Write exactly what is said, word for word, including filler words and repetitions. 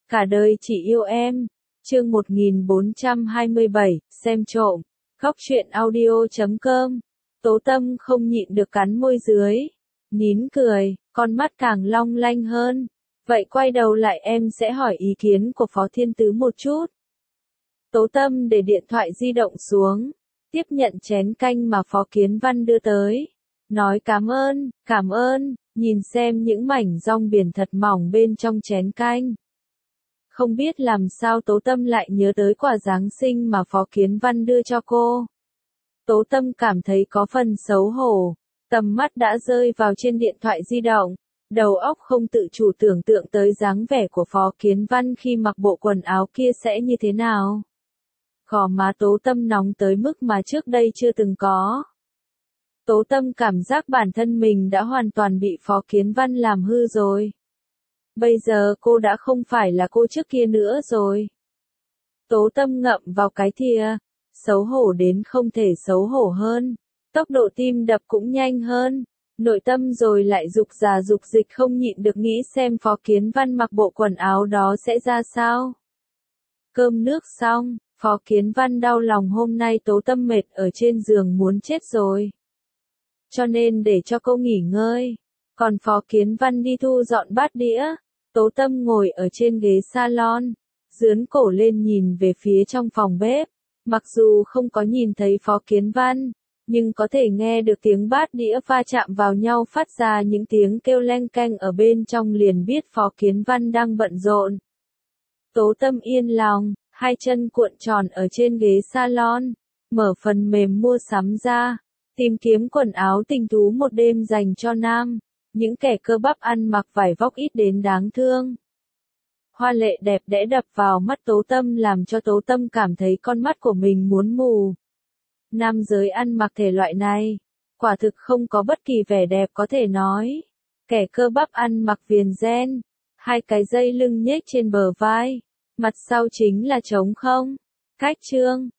Cả đời chỉ yêu em. Chương một nghìn bốn trăm hai mươi bảy, xem trộm. Góc truyện audio chấm com. Tố Tâm không nhịn được cắn môi dưới. Nín cười, con mắt càng long lanh hơn. Vậy quay đầu lại em sẽ hỏi ý kiến của Phó Thiên Tứ một chút. Tố Tâm để điện thoại di động xuống. Tiếp nhận chén canh mà Phó Kiến Văn đưa tới. Nói cảm ơn, cảm ơn, nhìn xem những mảnh rong biển thật mỏng bên trong chén canh. Không biết làm sao Tố Tâm lại nhớ tới quà Giáng sinh mà Phó Kiến Văn đưa cho cô. Tố Tâm cảm thấy có phần xấu hổ, tầm mắt đã rơi vào trên điện thoại di động, đầu óc không tự chủ tưởng tượng tới dáng vẻ của Phó Kiến Văn khi mặc bộ quần áo kia sẽ như thế nào. Gò má Tố Tâm nóng tới mức mà trước đây chưa từng có. Tố Tâm cảm giác bản thân mình đã hoàn toàn bị Phó Kiến Văn làm hư rồi. Bây giờ cô đã không phải là cô trước kia nữa rồi. Tố Tâm ngậm vào cái thìa, xấu hổ đến không thể xấu hổ hơn. Tốc độ tim đập cũng nhanh hơn. Nội tâm rồi lại dục già dục dịch không nhịn được nghĩ xem Phó Kiến Văn mặc bộ quần áo đó sẽ ra sao. Cơm nước xong, Phó Kiến Văn đau lòng hôm nay Tố Tâm mệt ở trên giường muốn chết rồi. Cho nên để cho cô nghỉ ngơi. Còn Phó Kiến Văn đi thu dọn bát đĩa. Tố Tâm ngồi ở trên ghế salon, dướn cổ lên nhìn về phía trong phòng bếp. Mặc dù không có nhìn thấy Phó Kiến Văn, nhưng có thể nghe được tiếng bát đĩa va chạm vào nhau phát ra những tiếng kêu leng keng ở bên trong liền biết Phó Kiến Văn đang bận rộn. Tố Tâm yên lòng, hai chân cuộn tròn ở trên ghế salon, mở phần mềm mua sắm ra, tìm kiếm quần áo tình thú một đêm dành cho nam. Những kẻ cơ bắp ăn mặc vải vóc ít đến đáng thương. Hoa lệ đẹp đẽ đập vào mắt Tố Tâm làm cho Tố Tâm cảm thấy con mắt của mình muốn mù. Nam giới ăn mặc thể loại này, quả thực không có bất kỳ vẻ đẹp có thể nói. Kẻ cơ bắp ăn mặc viền ren, hai cái dây lưng nhếch trên bờ vai, mặt sau chính là trống không. Cách chương,